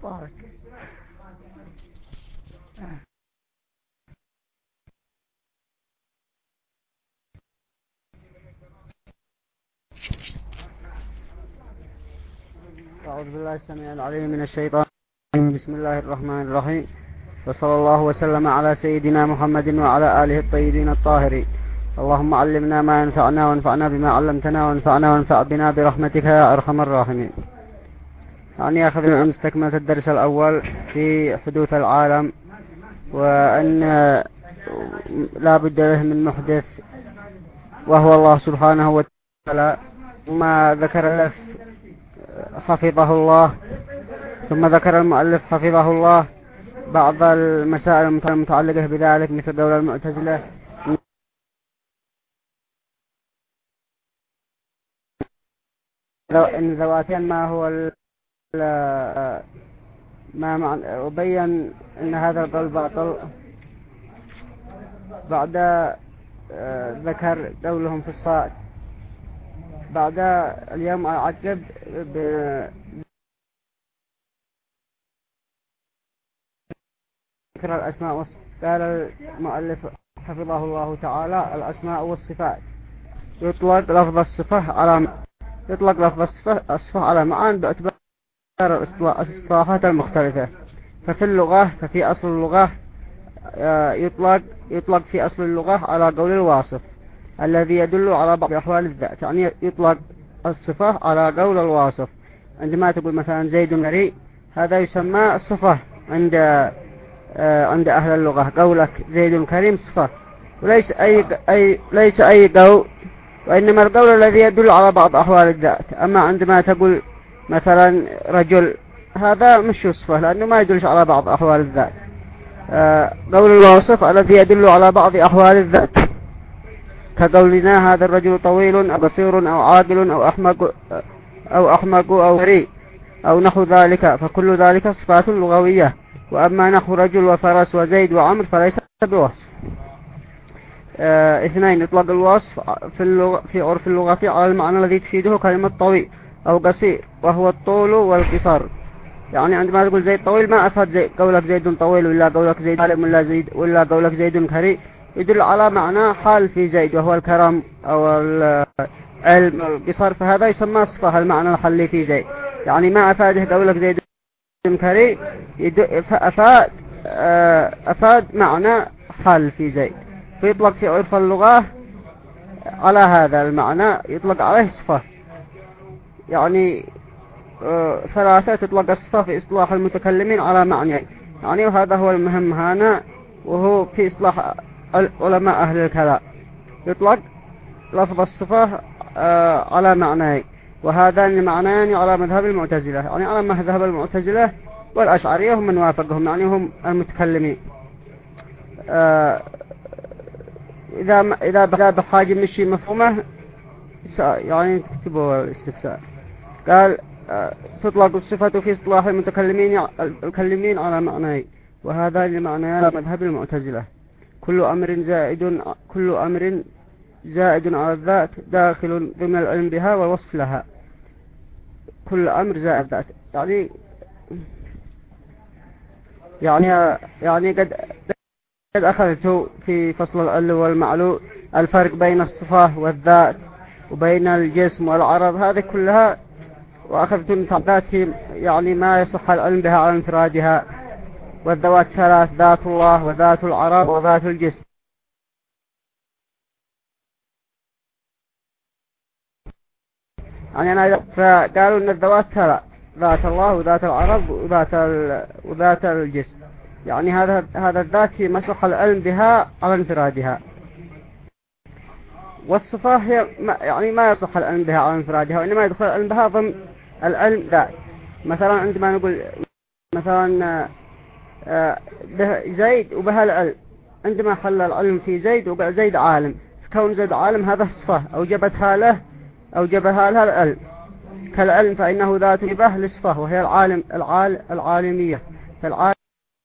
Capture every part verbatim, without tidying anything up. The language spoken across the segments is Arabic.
طارق. أعوذ بالله السميع العليم من الشيطان. بسم الله الرحمن الرحيم، وصلى الله وسلم على سيدنا محمد وعلى آله الطيبين الطاهرين. اللهم علمنا ما ينفعنا وانفعنا بما علمتنا وانفعنا وانفع بنا برحمتك يا أرحم الراحمين. يعني أخذنا أمس تكملة الدرس الأول في حدوث العالم، وأن لا بد له من محدث وهو الله سبحانه وتعالى. ما ذكر الألف حفظه الله، ثم ذكر المؤلف حفظه الله بعض المسائل المتعلقة بذلك، مثل قول المعتزلة إن ذواتين ما هو ما معنى، وبين أن هذا القول باطل. بعد ذكر قولهم في الصاد. بعد اليوم أعقب بذكر الأسماء والصفات. قال المؤلف حفظه الله تعالى: الأسماء والصفات يطلق لفظ الصفة على يطلق لفظ الصفة, الصفة على معان باعتبار الاصطلاحات المختلفة. ففي اللغة ففي أصل اللغة يطلق يطلق في أصل اللغة على قول الواصف الذي يدل على بعض أحوال الذات. يعني يطلق الصفة على قول الواصف. عندما تقول مثلا زيد مريء، هذا يسمى الصفة عند عند أهل اللغة. قولك زيد كريم صفة، وليس أي أي ليس أي قول، وإنما القول الذي يدل على بعض أحوال الذات. أما عندما تقول مثلا رجل، هذا مش صفة لأنه ما يدلش على بعض أحوال الذات. قول الواصف الذي يدل على بعض أحوال الذات، كقولنا هذا الرجل طويل أو قصير أو عاقل أو أحمق أو أحمق أو بريء أو نحو ذلك، فكل ذلك صفات لغوية. وأما نحو رجل وفرس وزيد وعمر فليس بوصف. اثنين، يطلق الوصف في اللغة في عرف اللغة على المعنى الذي تفيده كلمة طويل أو قصير، وهو الطول والقصر. يعني عندما تقول زيد طويل ما أفاد زي قولك زيد طويل، ولا قولك زيد عالم، ولا زيد ولا قولك زيد كريم، يدل على معنى حال في زيد وهو الكرم أو العلم القصر، فهذا يسمى صفة المعنى الحلي في زيد. يعني ما أفاده قولك زيد كريم، أفاد أفاد معنى حال في زيد. فيطلق في عرف اللغة على هذا المعنى، يطلق عليه صفة. يعني ثلاثة، تطلق الصفة في إصلاح المتكلمين على معنى، يعني وهذا هو المهم هنا، وهو في إصلاح علماء أهل الكلام. يطلق لفظ الصفة على معنى، وهذا المعنيان على مذهب المعتزلة، يعني على مذهب المعتزلة والأشعرية هم من وافقهم، يعني هم المتكلمين. إذا إذا إذا بحاجة من شيء مفهومه يعني تكتبوا الاستفسار. قال تطلق الصفة في اصطلاح المتكلمين المتكلمين على معنى، وهذا المعنى على مذهب المعتزلة. كل أمر زائد كل أمر زائد على الذات داخل ضمن العلم بها والوصف لها. كل أمر زائد ذات، يعني يعني يعني قد قد أخذت في فصل العل والمعلول الفرق بين الصفة والذات وبين الجسم والعرض، هذه كلها، وأخذت من تعداتهم يعني ما يصح العلم بها على انفرادها. والذوات ثلاث: ذات الله وذات العرض وذات الجسم. يعني أنا فقالوا أن الذوات ثلاث: ذات الله وذات العرض وذات وذات الجسم. يعني هذا هذا الذات هي ما يصح العلم بها على انفرادها. والصفة هي ما يعني ما يصح العلم بها على انفرادها، وإنما يدخل العلم بها ضمن العلم ذات. مثلا عندما نقول مثلا زيد وبها العلم، عندما حل العلم في زيد وقال زيد عالم، كون زيد عالم هذا صفة أوجبتها له أوجبها لها العلم. كالعلم فإنه ذات به لصفة، وهي العالم العال العالمية. فالعالمية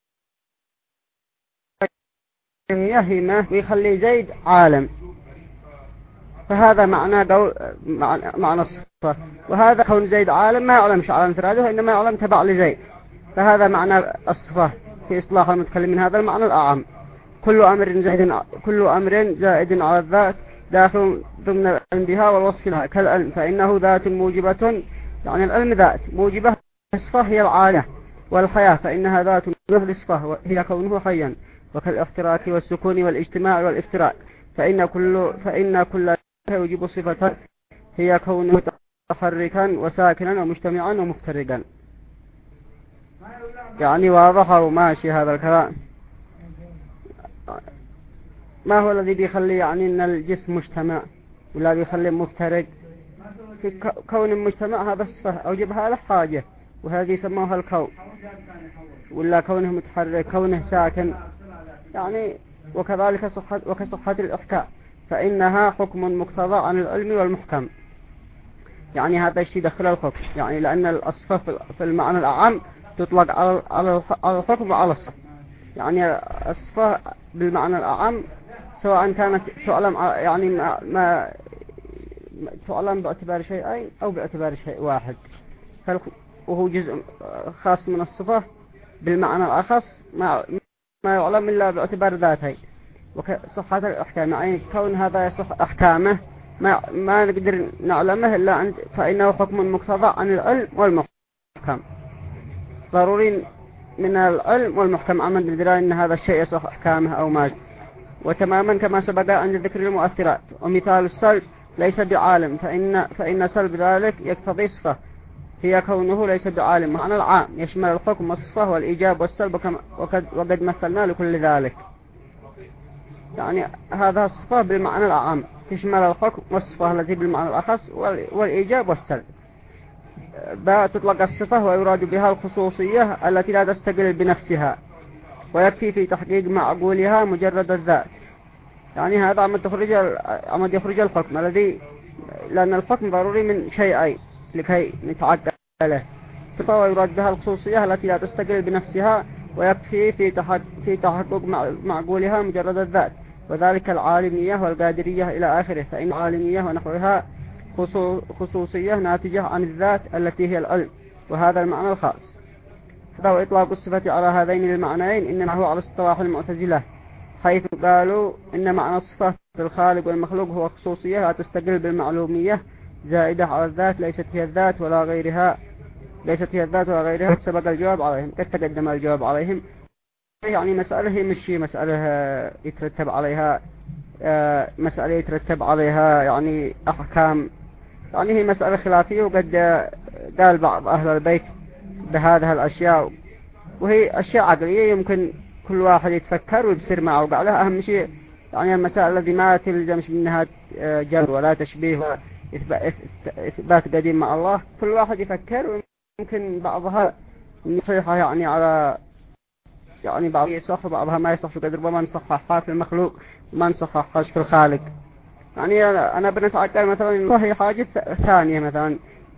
هي ما ويخلي زيد عالم، فهذا معنى قول معنى الصفة. وهذا كون زيد عالم ما يعلمش على انفراده، وإنما يعلم تبع لزيد. فهذا معنى الصفة في إصلاح المتكلمين، هذا المعنى الأعم. كل أمر زائد كل أمر زائد على الذات داخل ضمن العلم بها والوصف لها كالعلم، فإنه ذات موجبة، يعني العلم ذات موجبة. الصفة هي العالية، والحياة فإنها ذات موجبة للصفة هي كونه حيا، وكالافتراك والسكون والاجتماع والافتراك، فإن كل فإن كل يوجب صفة هي كونه متحركا وساكنا ومجتمعا ومفترقا. يعني واضح وماشي هذا الكلام. ما هو الذي بيخلي يعني ان الجسم مجتمع ولا بيخليه مفترق؟ في كون المجتمع هذا الصفة اوجبها له حاجة، وهذه يسموها الكون، ولا كونه متحرك كونه ساكن، يعني وكذلك صحة وكصحة الإحكام فإنها حكم مقتضى عن العلم والمحكم. يعني هذا الشيء دخل الحكم، يعني لأن الصفة في المعنى الأعم تطلق على الحكم وعلى الصفة. يعني الصفة بالمعنى الأعم سواء كانت تعلم يعني ما, ما تعلم باعتبار شيئين أو باعتبار شيء واحد، وهو جزء خاص من الصفة بالمعنى الأخص ما ما يعلم إلا باعتبار ذاتين. وصحة الأحكام يعني كون هذا يصح أحكامه ما ما نقدر نعلمه إلا عند فإنه حكم مقتضى عن العلم والمحكم، ضروري من العلم والمحكم عمد ندرى أن هذا الشيء يصح أحكامه أو ما. وتماما كما سبق عند ذكر المؤثرات. ومثال السلب ليس بعالم، فإن فإن سلب ذلك يقتضي صفة هي كونه ليس بعالم، معنى العام يشمل الحكم والصفة والإيجاب والسلب، وقد, وقد مثلنا لكل ذلك. يعني هذا الصفة بالمعنى العام تشمل الحكم والصفة التي بالمعنى الأخص والإيجاب والسلب. تطلق الصفة ويراد بها الخصوصية التي لا تستقل بنفسها، ويكفي في تحقيق معقولها مجرد الذات. يعني هذا عمد يخرج عمد يخرج الحكم الذي، لأن الحكم ضروري من شيئين لكي نتعقل له. الصفة ويراد بها الخصوصية التي لا تستقل بنفسها، ويكفي في تحقق في تحقق معقولها مجرد الذات، وذلك العالمية والقادرية إلى آخره. فإن العالمية ونحوها خصوصية ناتجة عن الذات التي هي العلم، وهذا المعنى الخاص. هذا وإطلاق الصفة على هذين المعنيين إنما هو على اصطلاح المعتزلة، حيث قالوا إن معنى الصفة في الخالق والمخلوق هو خصوصية لا تستقل بالمعلومية زائدة على الذات، ليست هي الذات ولا غيرها ليست هي الذات ولا غيرها. سبق الجواب عليهم، قد تقدم الجواب عليهم. يعني مسألة هي مش مسألة يترتب عليها مسألة يترتب عليها يعني أحكام، يعني هي مسألة خلافية، وقد قال بعض أهل البيت بهذه الأشياء، وهي أشياء عقلية يمكن كل واحد يتفكر ويبصر معه وقالها. أهم شيء يعني المسائل التي ما تلزمش منها جبر ولا تشبيه ولا إثبات قديم مع الله، كل واحد يفكر، ويمكن بعضها نصيحة يعني على يعني بعضها يصح وبعضها ما يصح، وقد ربما نصححها في المخلوق وما نصححهاش في الخالق. يعني أنا بنتعقل مثلا هي حاجة ثانية مثلا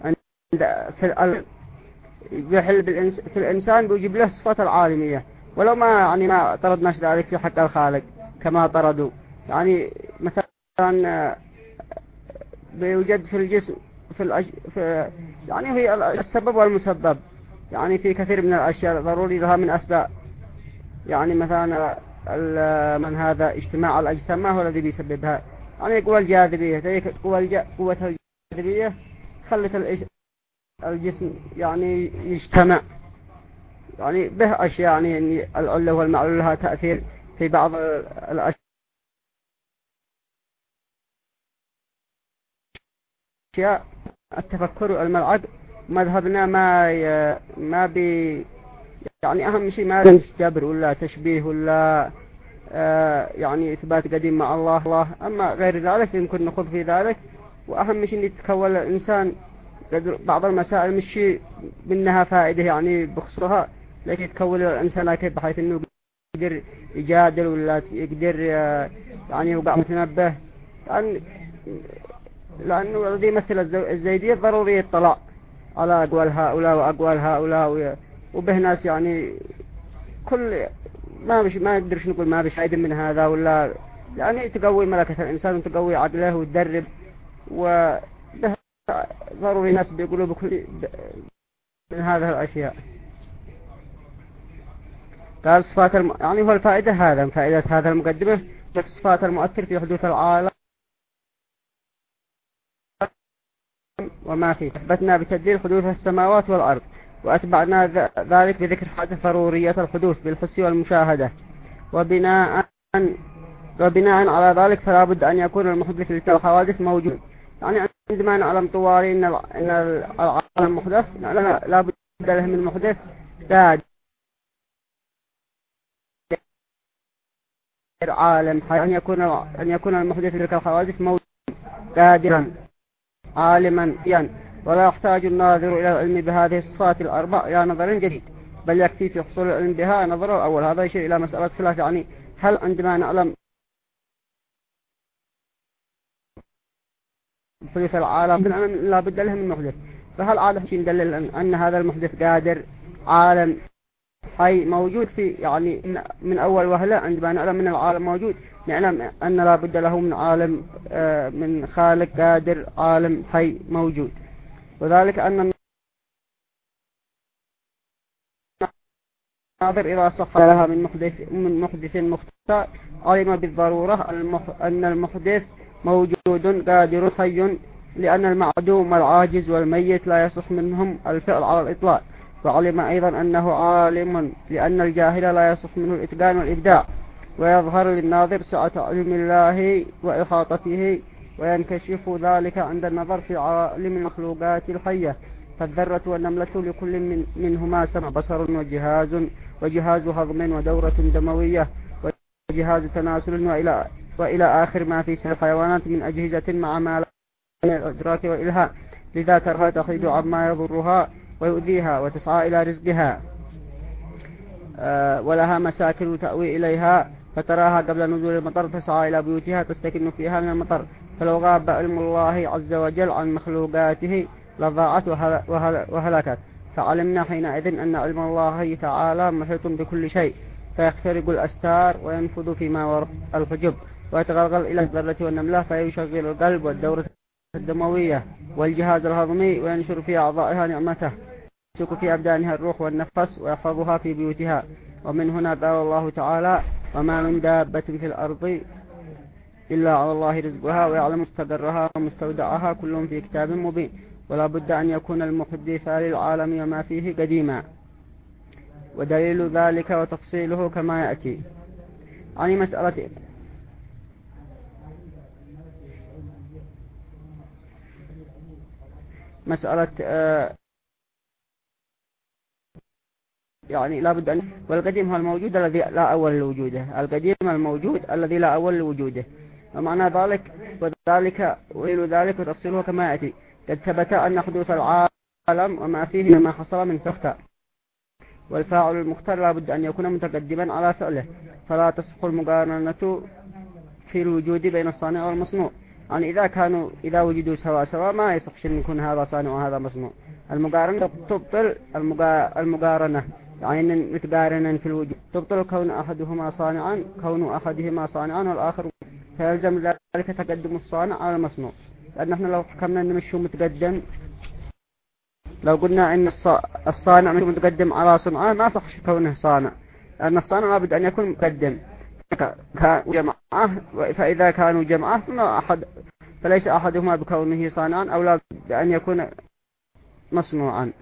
في يحل بالإنس في الإنسان بيجيب له صفة العالمية، ولو ما يعني ما طردناش ذلك في حق الخالق كما طردوا. يعني مثلا بيوجد في الجسم في, الأج... في يعني هي السبب والمسبب، يعني في كثير من الأشياء ضروري لها من أسباب. يعني مثلا من هذا اجتماع الأجسام ما هو الذي بيسببها؟ يعني قوة الجاذبية، قوة قوة الجاذبية خلت الجسم يعني يجتمع، يعني به أشياء يعني العلة والمعلول لها تأثير في بعض الأشياء. التفكر الملعب مذهبنا ما ي... ما بي يعني أهم شيء ما جبر ولا تشبيه ولا آه يعني إثبات قديم مع الله الله أما غير ذلك يمكن نخوض في ذلك. وأهم شيء أن يتكون الإنسان بعض المسائل مش منها فائدة يعني بخصوصها، لكن يتكون الإنسان كيف بحيث أنه يقدر يجادل ولا يقدر يعني يوقع متنبه، لأن لأنه الذي يمثل الزيدية ضروري يطلع على أقوال هؤلاء وأقوال هؤلاء، وبه ناس يعني كل ما بش ما يقدرش نقول ما بش عيد من هذا ولا، يعني تقوي ملكة الإنسان وتقوي عقله وتدرب، وبه ضروري ناس بيقولوا بكل من هذه الأشياء. قال صفات الم... يعني هو الفائدة هذا فائدة هذا المقدمة في صفات المؤثر في حدوث العالم وما فيه. أثبتنا بتدليل حدوث السماوات والأرض، وأتبعنا ذلك بذكر حادث ضرورية الحدوث بالحس والمشاهدة، وبناء وبناء على ذلك فلا بد أن يكون المحدث لتلك الحوادث موجود. يعني عندما نعلم طوالي إن إن العالم محدث لا بد له من محدث قادر عالم، أن يكون أن يكون المحدث لتلك الحوادث موجود قادرا عالما يعني، ولا يحتاج الناظر إلى العلم بهذه الصفات الأربع إلى نظر جديد، بل يكفي في حصول العلم بها نظر الأول. هذا يشير إلى مسألة خلاف، يعني هل عندما نعلم حدوث العالم لا بد له من محدث، فهل عاد شيء ندلل أن هذا المحدث قادر عالم حي موجود في يعني من أول وهلة عندما نعلم من العالم موجود نعلم أن لا بد له من عالم من خالق قادر عالم حي موجود. وذلك أن الناظر إذا صح لها من محدث من محدث مختار علم بالضرورة أن المحدث موجود قادر حي، لأن المعدوم والعاجز والميت لا يصح منهم الفعل على الإطلاق. وعلم أيضا أنه عالم، لأن الجاهل لا يصح منه الإتقان والإبداع، ويظهر للناظر سعة علم الله وإحاطته، وينكشف ذلك عند النظر في عالم المخلوقات الحية. فالذرة والنملة لكل من منهما سمع بصر وجهاز وجهاز هضم ودورة دموية وجهاز تناسل وإلى, وإلى آخر ما في سائر الحيوانات من أجهزة مع ما لا من الإدراك والإلهام. لذا ترها تحيد عما يضرها ويؤذيها وتسعى إلى رزقها، أه ولها مساكن تأوي إليها، فتراها قبل نزول المطر تسعى إلى بيوتها تستكن فيها من المطر. فلو غاب علم الله عز وجل عن مخلوقاته لضاعت وهلكت. فعلمنا حينئذ أن علم الله تعالى محيط بكل شيء، فيخترق الأستار وينفذ فيما وراء الحجب، ويتغلغل إلى الذرة والنملة فيشغل القلب والدورة الدموية والجهاز الهضمي، وينشر في أعضائها نعمته، يمسك في أبدانها الروح والنفس ويحفظها في بيوتها. ومن هنا قال الله تعالى: وما من دابة في الأرض إلا على الله رزقها ويعلم مستقرها ومستودعها كلهم في كتاب مبين. ولا بد أن يكون المحدث للعالم وما فيه قديما، ودليل ذلك وتفصيله كما يأتي. عن مسألة مسألة آه يعني لا بد أن والقديم هو الموجود الذي لا أول لوجوده، القديم الموجود الذي لا أول لوجوده. ومعنى ذلك وذلك ودليل ذلك وتفصيله كما يأتي. قد ثبت أن حدوث العالم وما فيه مما حصل من فختة، والفاعل المختار لا بد أن يكون متقدما على فعله، فلا تصح المقارنة في الوجود بين الصانع والمصنوع. يعني إذا كانوا إذا وجدوا سوا سوا ما يصحش أن يكون هذا صانع وهذا مصنوع. المقارنة تبطل المقارنة، يعني متقارنا في الوجود تبطل كون أحدهما صانعا كون أحدهما صانعا والآخر، فيلزم ذلك تقدم الصانع على المصنوع. لأن احنا لو حكمنا نمشي متقدم، لو قلنا إن الصانع متقدم على صنعه ما صح كونه صانع، لأن الصانع لابد أن يكون مقدم جماعة، فإذا كانوا جماعة أحد فليس أحدهما بكونه صانعا أو لا بأن يكون مصنوعا.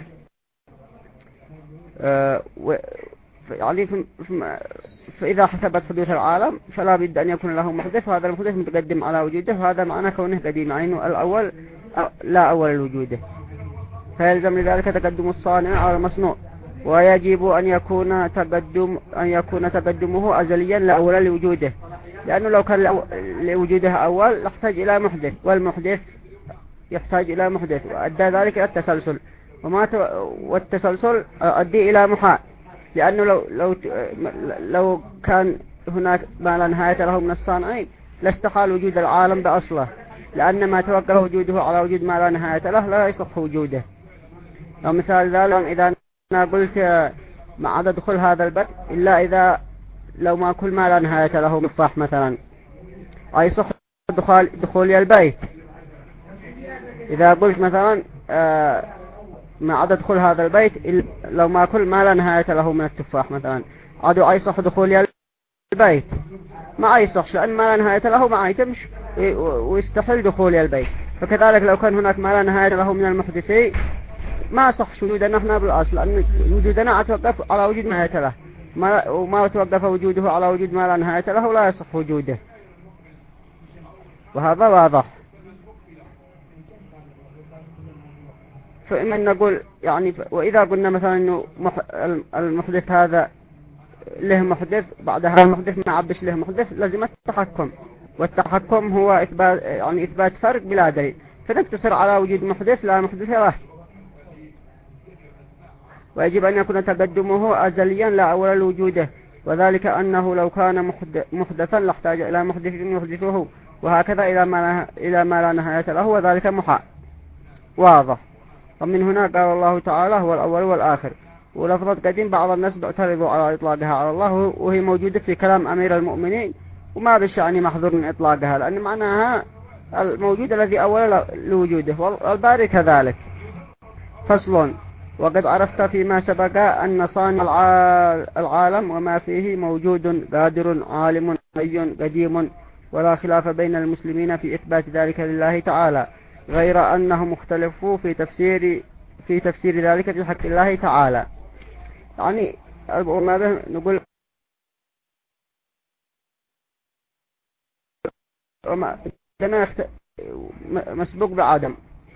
أه يعني فإذا حسبت حدوث العالم فلا بد أن يكون له محدث، وهذا المحدث متقدم على وجوده، وهذا معنى كونه قديم، يعني الأول لا أول لوجوده، فيلزم لذلك تقدم الصانع على المصنوع. ويجب أن يكون تقدم أن يكون تقدمه أزليا لا أول لوجوده، لأنه لو كان لوجوده أول يحتاج إلى محدث، والمحدث يحتاج إلى محدث، وأدى ذلك إلى التسلسل، وما ت... والتسلسل أدي إلى محال، لأنه لو لو لو كان هناك ما لا نهاية له من الصانعين لاستحال وجود العالم بأصله، لأن ما توكل وجوده على وجود ما لا نهاية له لا يصح وجوده. ومثال ذلك إذا أنا قلت ما عدا دخول هذا البيت إلا إذا لو ما كل ما لا نهاية له مفتاح مثلا، أي صح دخول دخولي البيت. إذا قلت مثلا ما عدا دخول هذا البيت لو ما كل ما لا نهاية له من التفاح مثلا، عدو يصح دخول البيت، ما يصحش لأن ما لا نهاية له ما يتمش ويستحيل دخول البيت. فكذلك لو كان هناك ما لا نهاية له من المحدثين ما صح وجودنا احنا بالأصل، لأن وجودنا أتوقف على وجود ما نهاية له، ما وما توقف وجوده على وجود ما لا نهاية له لا يصح وجوده، وهذا واضح. فإما أن نقول يعني وإذا قلنا مثلا أنه المحدث هذا له محدث بعد هذا المحدث ما عبش له محدث، لازم التحكم، والتحكم هو إثبات يعني إثبات فرق بلا دليل، فنقتصر على وجود محدث لا محدث له، ويجب أن يكون تقدمه أزليا لا أول وجوده، وذلك أنه لو كان محدثا لاحتاج إلى محدث يحدثه، وهكذا إلى ما إلى ما لا نهاية له، وذلك محال واضح. ومن هنا قال الله تعالى هو الأول والآخر. ولفظة قديم بعض الناس بيعترضوا على إطلاقها على الله، وهي موجودة في كلام أمير المؤمنين، وما بالشأن محظور من إطلاقها، لأن معناها الموجود الذي أول لوجوده، والباري كذلك. فصل. وقد عرفت فيما سبق أن صانع العالم وما فيه موجود قادر عالم حي قديم، ولا خلاف بين المسلمين في إثبات ذلك لله تعالى، غير أنهم اختلفوا في تفسير في تفسير ذلك في حق الله تعالى. يعني ما به نقول وما مسبوق بعدم،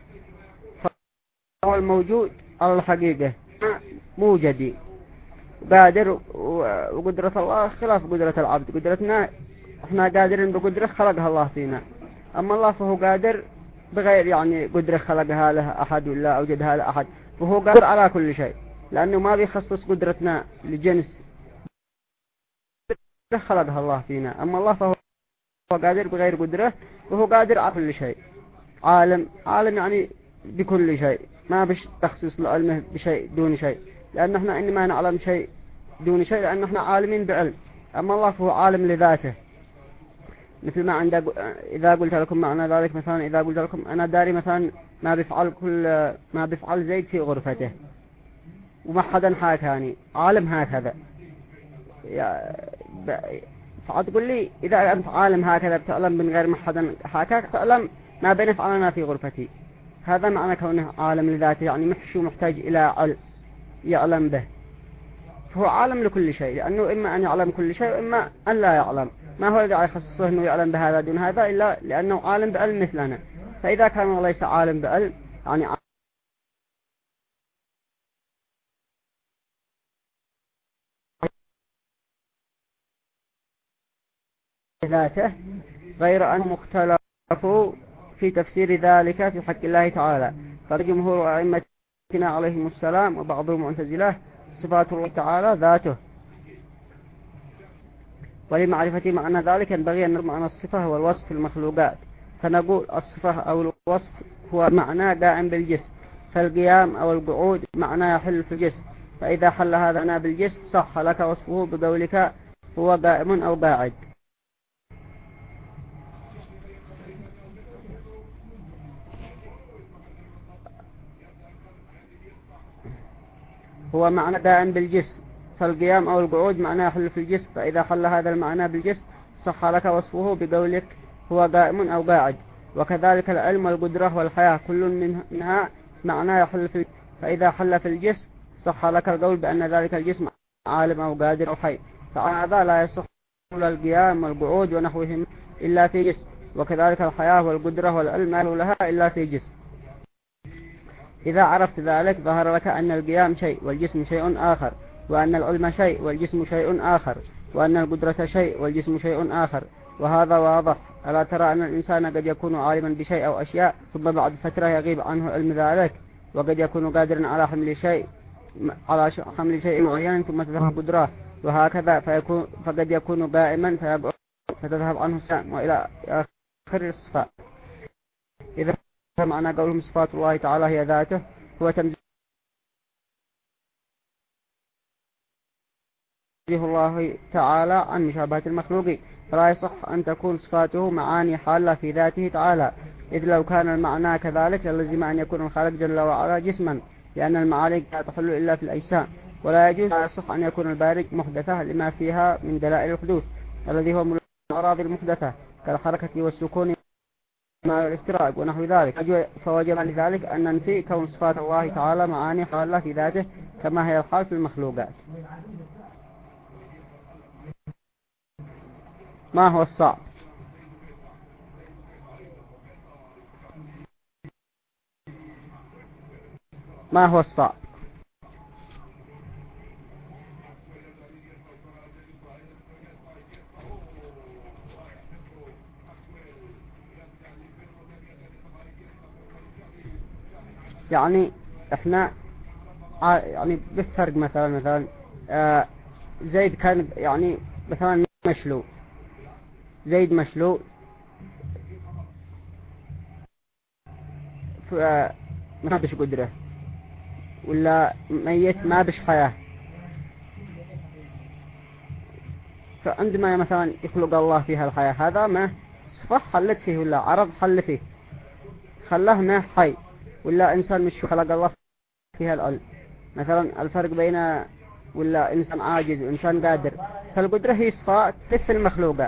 فهو الموجود على الحقيقة موجدي قادر، وقدرة الله خلاف قدرة العبد. قدرتنا احنا قادرين بقدرة خلقها الله فينا، أما الله فهو قادر بغير يعني قدرة خلقها له أحد ولا أوجدها لأحد، فهو قادر على كل شيء، لأنه ما بيخصص قدرتنا لجنس خلقها الله فينا. أما الله فهو قادر بغير قدرة، وهو قادر على كل شيء. عالم عالم يعني بكل شيء، ما بش تخصيص لعلمه بشيء دون شيء، لأن احنا إنما نعلم شيء دون شيء لأن احنا عالمين بعلم. أما الله فهو عالم لذاته، مثل ما عند إذا قلت لكم معنى ذلك، مثلا إذا قلت لكم أنا داري مثلا ما بيفعل كل ما بيفعل زيد في غرفته، وما حدا حاكاني، عالم هكذا، فتقول لي إذا أنت عالم هكذا بتعلم من غير ما حدا حاكاك، تعلم ما بينفعلنا في غرفتي. هذا معنى كونه عالم لذاته، يعني محشو محتاج إلى علم يعلم به، فهو عالم لكل شيء، لأنه إما أن يعلم كل شيء وإما أن لا يعلم. ما هو الذي يخصصه أنه يعلم بهذا دون هذا إلا لأنه عالم بعلم مثلنا. فإذا كان ليس عالم بعلم يعني ذاته، غير أن مختلفوا في تفسير ذلك في حق الله تعالى. فجمهور أئمتنا عليهم السلام وبعضهم معتزلة صفات الله تعالى ذاته، ولمعرفة معنى ذلك ينبغي أن نعرف معنى الصفة والوصف في المخلوقات. فنقول الصفة أو الوصف هو معنى قائم بالجسم، فالقيام أو القعود معنى يحل في الجسم، فإذا حل هذا معنى بالجسم صح لك وصفه بقولك هو قائم أو قاعد. هو معنى قائم بالجسم، فالقيام أو القعود معناه يحل في الجسم، فإذا حل هذا المعنى بالجسم صح لك وصفه بقولك هو قائم أو قاعد. وكذلك العلم والقدرة والحياة كل منها معناه يحل في، فإذا حل في الجسم صح لك القول بأن ذلك الجسم عالم أو قادر أو حي، فهذا لا يصح القيام والقعود ونحوهم إلا في جسم. وكذلك الحياة والقدرة والعلم ما لها إلا في جسم. إذا عرفت ذلك ظهر لك أن القيام شيء والجسم شيء آخر، وأن العلم شيء والجسم شيء آخر، وأن القدرة شيء والجسم شيء آخر، وهذا واضح. ألا ترى أن الإنسان قد يكون عالما بشيء أو أشياء ثم بعد فترة يغيب عنه علم ذلك، وقد يكون قادرا على حمل شيء على حمل شيء معين ثم تذهب قدرة، وهكذا فيكون فقد يكون قائما فيقعد فتذهب عنه السام، وإلى آخر الصفات. إذا معنى قولهم صفات الله تعالى هي ذاته هو تنزيه الله تعالى عن مشابهة المخلوقين، فلا يصح أن تكون صفاته معاني حالة في ذاته تعالى، إذ لو كان المعنى كذلك للزم أن يكون الخالق جل وعلا جسما، لأن المعاني لا تحل إلا في الأجسام، ولا يجوز لا يصح أن يكون الباري محدثة لما فيها من دلائل الحدوث الذي هو من الأراضي المحدثة كالحركة والسكون مع الافتراق ونحو ذلك. فوجب لذلك أن ننفي كون صفات الله تعالى معاني حالة في ذاته كما هي الحال في المخلوقات. ما هو الصعب؟ ما هو الصعب؟ يعني احنا يعني بالفرق مثلا مثلا آه زيد كان يعني مثلا مشلو، زيد مشلو آه ما بش قدرة، ولا ميت ما بش حياة. فعندما مثلا يخلق الله فيها الحياة هذا ما صفح حلت فيه ولا عرض حل فيه خلاه ما حي، ولا إنسان مش خلق الله فيها الألم. مثلا الفرق بين ولا إنسان عاجز وإنسان قادر، فالقدرة هي صفات في المخلوقات.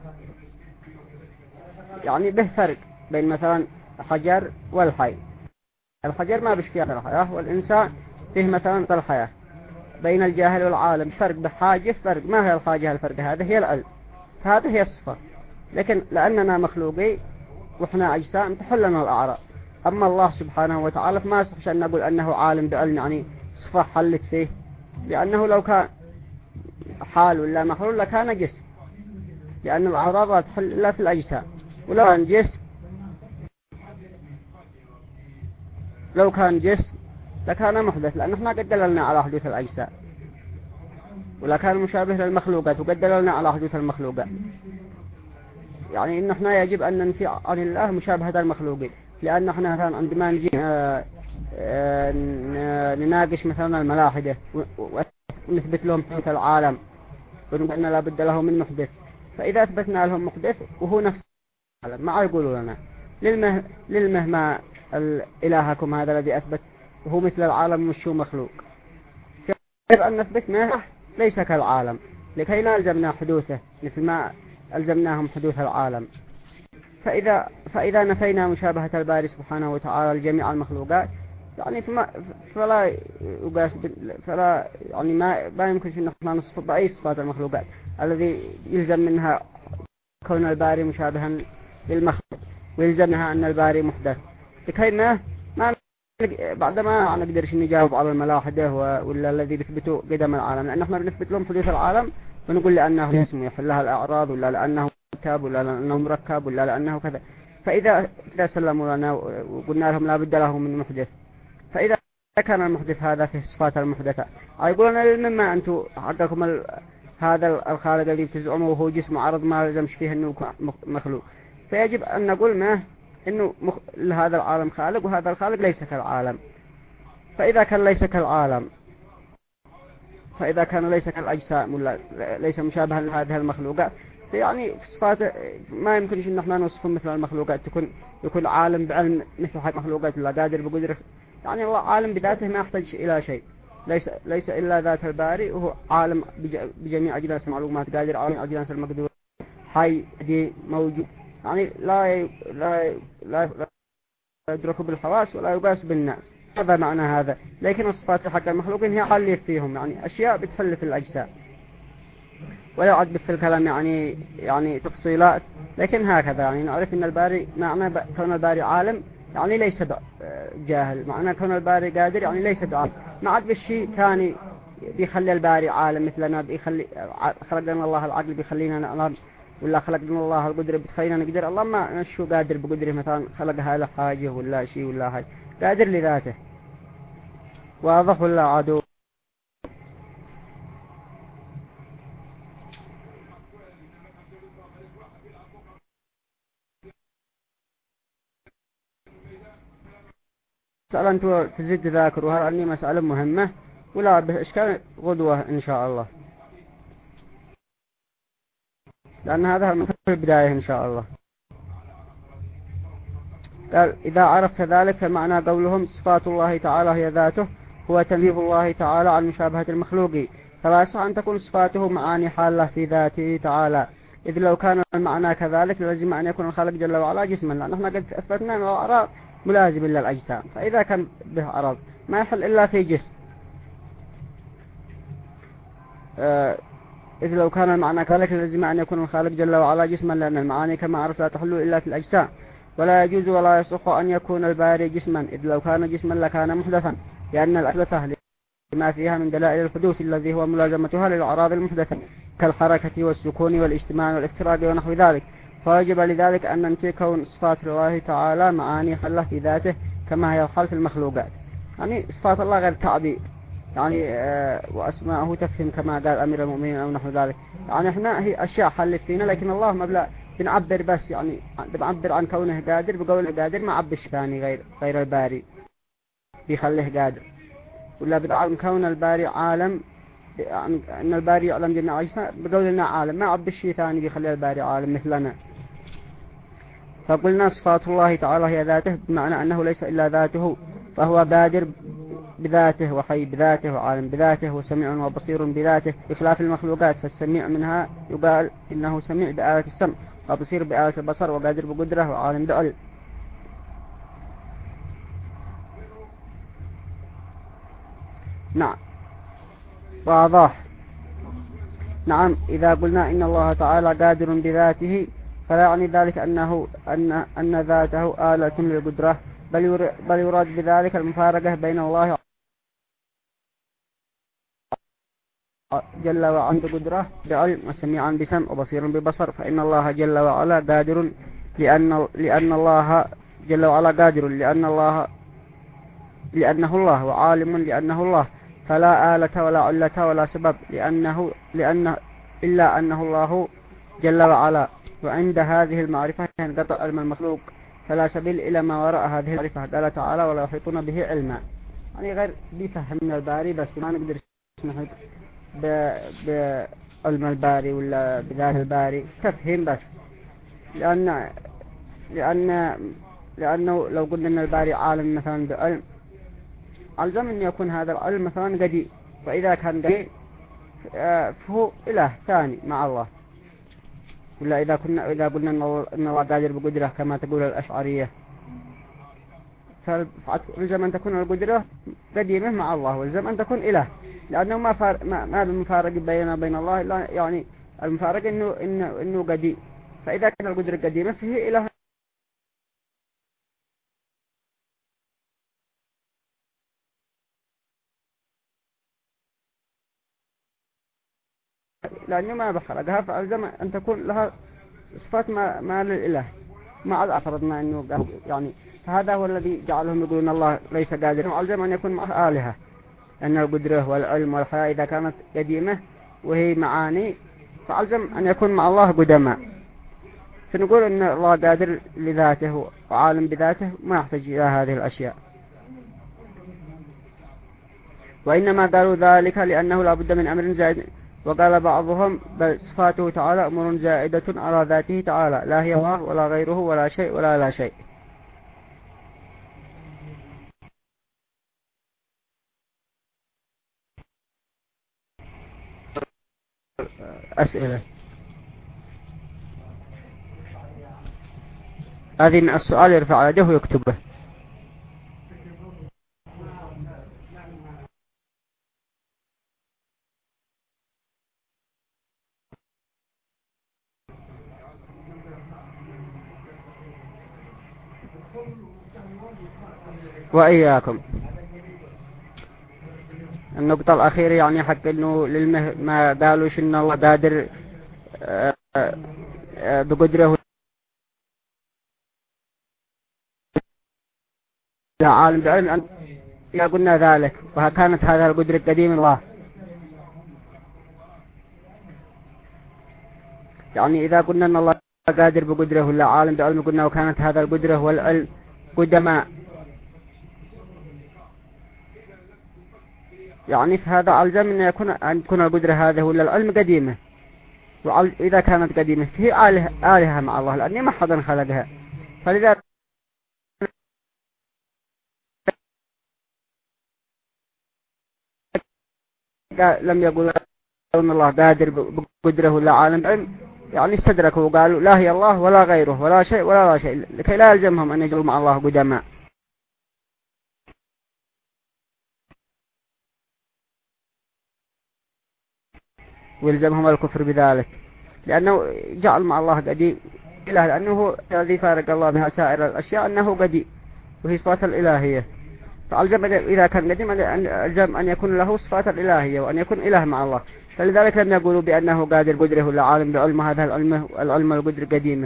يعني به فرق بين مثلا حجر والحي. الحجر ما بش فيها الحياة، والإنسان فيه مثلا الحياة. بين الجاهل والعالم فرق بحاجة، فرق ما هي الحاجة الفرق هذا هي الألم، فهذه هي الصفة. لكن لأننا مخلوقي وإحنا أجسام تحلنا الأعراض. أما الله سبحانه وتعالى فما يصحش أن نقول أنه عالم بعلم يعني صفة حلت فيه، لأنه لو كان حال ولا محلول لكان جسم، لأن الأعراض لا تحل إلا في الأجسام. ولو كان جسم لو كان جسم لكان محدث، لأن احنا قد دللنا على حدوث الأجسام، ولا كان مشابه للمخلوقات وقد دللنا على حدوث المخلوقات. يعني إن احنا يجب أن ننفي عن الله مشابهة المخلوقين، لأن احنا مثلا عندما نجي نناقش مثلا الملاحدة ونثبت لهم حدوث العالم ونقول أن لا بد له من محدث، فإذا أثبتنا لهم محدث وهو نفس العالم ما يقولوا لنا للمه للمهما إلهكم هذا الذي أثبت وهو مثل العالم مش هو مخلوق، كيف أن نثبت ما ليس كالعالم لكي لا ألزمنا حدوثه مثل ما ألزمناهم حدوث العالم. فإذا فإذا نفينا مشابهة الباري سبحانه وتعالى لجميع المخلوقات يعني فما فلا يقاس فلا يعني ما ما يمكن أن نحن نصف بأي صفات المخلوقات الذي يلزم منها كون الباري مشابها للمخلوق، ويلزمها أن الباري محدث. لكي ما ما بعدما نقدرش نجاوب على الملاحدة ولا الذي يثبتوا قدم العالم، لأن احنا بنثبت لهم حدوث العالم ونقول لأنه اسم يحلها الأعراض، ولا لأنه كتاب، ولا لأنه مركب، ولا لأنه كذا. فإذا إذا سلموا لنا وقلنا لهم لا بد له من محدث، فإذا كان المحدث هذا في صفات المحدثة يقولون مما أنتم حقكم ال... هذا الخالق الذي تزعمه هو جسم عرض ما لزمش فيه أنه مخلوق، فيجب أن نقول ما إنه مخ... هذا العالم خالق وهذا الخالق ليس كالعالم. فإذا كان ليس كالعالم فإذا كان ليس كالأجسام ولا ليس مشابها لهذه المخلوقات، يعني صفات ما يمكنش إن احنا نوصفه مثل المخلوقات، تكون يكون عالم بعلم مثل حق مخلوقات، ولا قادر بقدره. يعني الله عالم بذاته ما يحتاج إلى شيء، ليس ليس إلا ذات الباري، وهو عالم بجميع أجناس المعلومات، قادر على أجناس المقدور، حي دي موجود، يعني لا لا لا يدرك بالحواس ولا يقاس بالناس. هذا معنى هذا. لكن الصفات حق المخلوقين هي حل فيهم، يعني أشياء بتحل في الأجسام، ولا يعد في الكلام يعني يعني تفصيلات. لكن هكذا يعني نعرف ان الباري معنى كون الباري عالم يعني ليس جاهل، معنى كون الباري قادر يعني ليس بعالم. ما عاد بالشيء ثاني بيخلي الباري عالم مثلنا، بيخلي خلقنا الله العقل بيخلينا نعلم، ولا خلقنا الله القدرة بتخلينا نقدر. الله ما نشو قادر بقدره مثلا خلقها له حاجة ولا شيء ولا هاي، قادر لذاته. واضح ولا عدو؟ مسألة أنتوا تزيد تذاكروها لأني مسألة مهمة ولا بإشكال غدوة إن شاء الله، لأن هذا المثل في البداية إن شاء الله. قال إذا عرفت ذلك فمعنى قولهم صفات الله تعالى هي ذاته هو تنزيه الله تعالى عن مشابهة المخلوق، فلا يصح أن تكون صفاته معاني حالة في ذاته تعالى، إذ لو كان المعنى كذلك لازم أن يكون الخالق جل وعلا جسما، لأن احنا قد أثبتنا أن الأعراض ملازم للأجسام، فإذا كان به عرض ما يحل إلا في جسم. آه إذ لو كان المعنى كذلك لازم أن يكون الخالق جل وعلا جسما، لأن المعاني كما عرفت لا تحل إلا في الأجسام، ولا يجوز ولا يصح أن يكون الباري جسما، إذ لو كان جسما لكان محدثا، لأن الأحدثة لما فيها من دلائل الحدوث الذي هو ملازمتها للأعراض المحدثة كالحركة والسكون والاجتماع والافتراق ونحو ذلك، فوجب لذلك أن ننفي كون صفات الله تعالى معاني حلة في ذاته كما هي الحال في المخلوقات. يعني صفات الله غير تعبير، يعني آه وأسماءه تفهم كما قال أمير المؤمنين أو نحو ذلك، يعني احنا هي أشياء حلت فينا، لكن الله مبلغ بنعبر بس، يعني بنعبر عن كونه قادر بقول قادر، ما عبش ثاني غير غير الباري بيخليه قادر، ولا بدعم كون الباري عالم، أن الباري يعلم جميع أجسامه بقول لنا عالم، ما عبش شيء ثاني بيخليه الباري عالم مثلنا. فقلنا صفات الله تعالى هي ذاته، بمعنى أنه ليس إلا ذاته، فهو قادر بذاته وحي بذاته وعالم بذاته وسميع وبصير بذاته، بخلاف المخلوقات فالسميع منها يقال إنه سميع بآلة السمع وبصير بآلة البصر وقادر بقدره وعالم بعلم. نعم واضح. نعم إذا قلنا إن الله تعالى قادر بذاته فلا يعني ذلك أنه أن أن ذاته آلة للقدرة، بل بل يراد بذلك المفارقة بين الله جل وعلا بقدرة بعلم وسميعا بسمع وبصير ببصر، فإن الله جل وعلا قادر لأن لأن الله جل وعلا قادر لأن الله لأنه الله، وعالم لأنه الله، فلا آلة ولا علة ولا سبب لأنه لأن إلا أنه الله جل وعلا. وعند هذه المعرفة ينقطع علم المخلوق، فلا سبيل إلى ما وراء هذه المعرفة. قال تعالى ولا يحيطون به علما، يعني غير بيفهمنا الباري بس ما نقدر نحيط بعلم الباري ولا بذات الباري، تفهم بس، لأن لأن لأنه لو قلنا أن الباري عالم مثلا بعلم ألزم أن يكون هذا العلم مثلا قديم، فإذا كان قديم فهو إله ثاني مع الله، ولا إذا كنا إذا قلنا أن الله قادر بقدرة كما تقول الأشعرية، فالزم أن تكون القدرة قديمة مع الله، والزم أن تكون إله، لأنه ما فار ما ما بمفارق بيننا وبين الله، يعني المفارق إنه إنه إنه قديم، فإذا كان القدرة قديمة فهي إله، لأنه ما بخلقها، فألزم أن تكون لها صفات ما ما للإله، ما عاد أفرضنا إنه يعني، فهذا هو الذي جعلهم يقولون الله ليس قادر، وألزم أن يكون معه آلهة، أن القدرة والعلم والحياة إذا كانت قديمة وهي معاني فألزم أن يكون مع الله قدماء، فنقول أن الله قادر لذاته وعالم بذاته ما يحتاج إلى هذه الأشياء. وإنما قالوا ذلك لأنه لا بد من أمر زائد، وقال بعضهم بل صفاته تعالى أمر زائدة على ذاته تعالى، لا هي الله ولا غيره ولا شيء ولا لا شيء. أسئلة هذه من السؤال يرفع يده ويكتبه. وإياكم. النقطة الأخيرة يعني حق إنه للمه ما قالوش إن الله قادر بقدره لا عالم بعلم، أن إذا قلنا ذلك وكانت هذا القدر القديم الله، يعني إذا قلنا أن الله قادر بقدره ولا عالم بعلم قلنا وكانت هذا القدره والعلم قدماء، يعني في هذا ألزم أن يكون أن تكون القدرة هذا ولا العلم قديمة، وإذا كانت قديمة فهي آلهة, آلهة مع الله، لأني ما حدا خلقها، فلذا لم يقول أن الله قادر بقدره ولا عالم علم، يعني استدركوا وقالوا لا هي الله ولا غيره ولا شيء ولا لا شيء، لكي لا يلزمهم أن يجعلوا مع الله قدماء. ويلزمهم الكفر بذلك، لأنه جعل مع الله قديم إله، لأنه الذي فارق الله بها سائر الأشياء أنه قديم وهي صفات الإلهية. فالجم إذا كان قديم الجم أن يكون له صفات الإلهية وأن يكون إله مع الله، فلذلك لم يقولوا بأنه قادر قدره ولا عالم بعلم هذا العلم العلم القدر قديمه.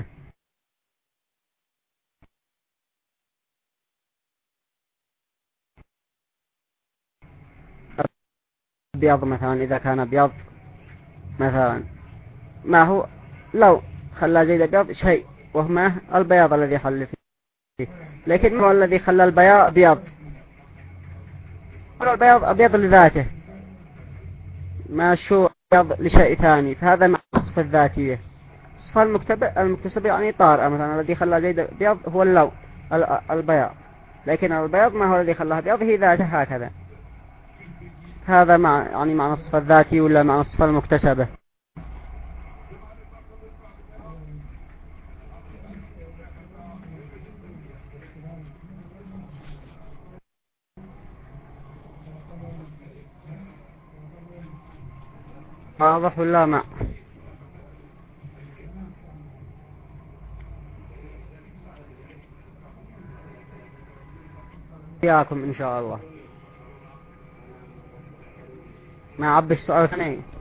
أبيض مثلا، إذا كان أبيض مثلا ما هو لو خلى زيد أبيض شيء وهو البياض الذي حل فيه، لكن هو الذي خلى البياض أبيض، البياض أبيض لذاته ما شو أبيض لشيء ثاني، فهذا مع الصفة الذاتية. الصفة المكتسبة يعني طارئة، مثلا الذي خلى زيد أبيض هو اللون البياض، لكن البياض ما هو الذي خلاه أبيض، هي ذاته هكذا. هذا مع يعني معنى الصفة الذاتية ولا معنى الصفة المكتسبة. واضح ولا ما؟ إياكم إن شاء الله. ما عبش سؤال ثاني.